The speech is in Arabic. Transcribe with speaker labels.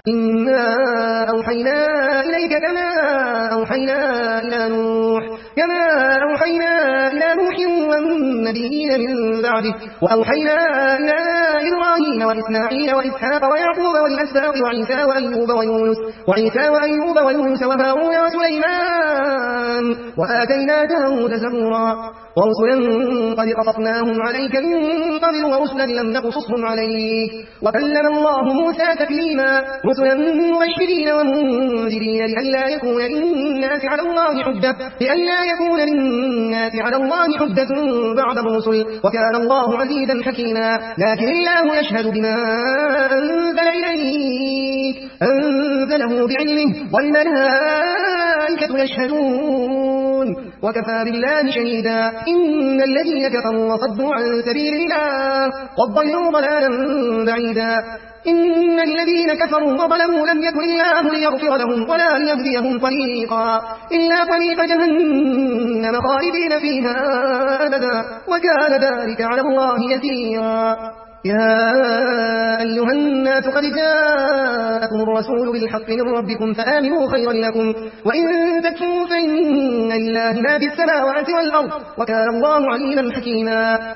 Speaker 1: إنا أوحينا إليك كما أوحينا إلى نوح والنبيين من بعده وأوحينا إلى إبراهيم وإسماعيل وإسحاق ويعقوب والأسباط وعيسى وأيوب ويونس وهارون وسليمان وآتينا داود زبورا ورسلا قد قصصناهم عليك من قبل ورسلا لم نقصصهم عليك وكلم الله موسى تكليما رسلا مبشرين ومنذرين لئلا يكون للناس على الله حجة بعد الرسل وكان الله عزيزا حكيما لكن الله يشهد بما أنزل إليك أنزله بعلمه والملائكة يشهدون وكفى بالله شهيدا إن الذين كفروا وصدوا عن سبيل الله قد ضلوا ضلالا بعيدا إن الذين كفروا وظلموا لم يكن الله ليغفر لهم ولا ليهديهم طريقا إلا طريق جهنم خالدين فيها أبدا وكان ذلك على الله يسيرا يا أيها الناس قد جاءكم الرسول بالحق من ربكم فآمنوا خيرا لكم وإن تكفروا فإن لله ما في السماوات والأرض وكان الله عليما حكيما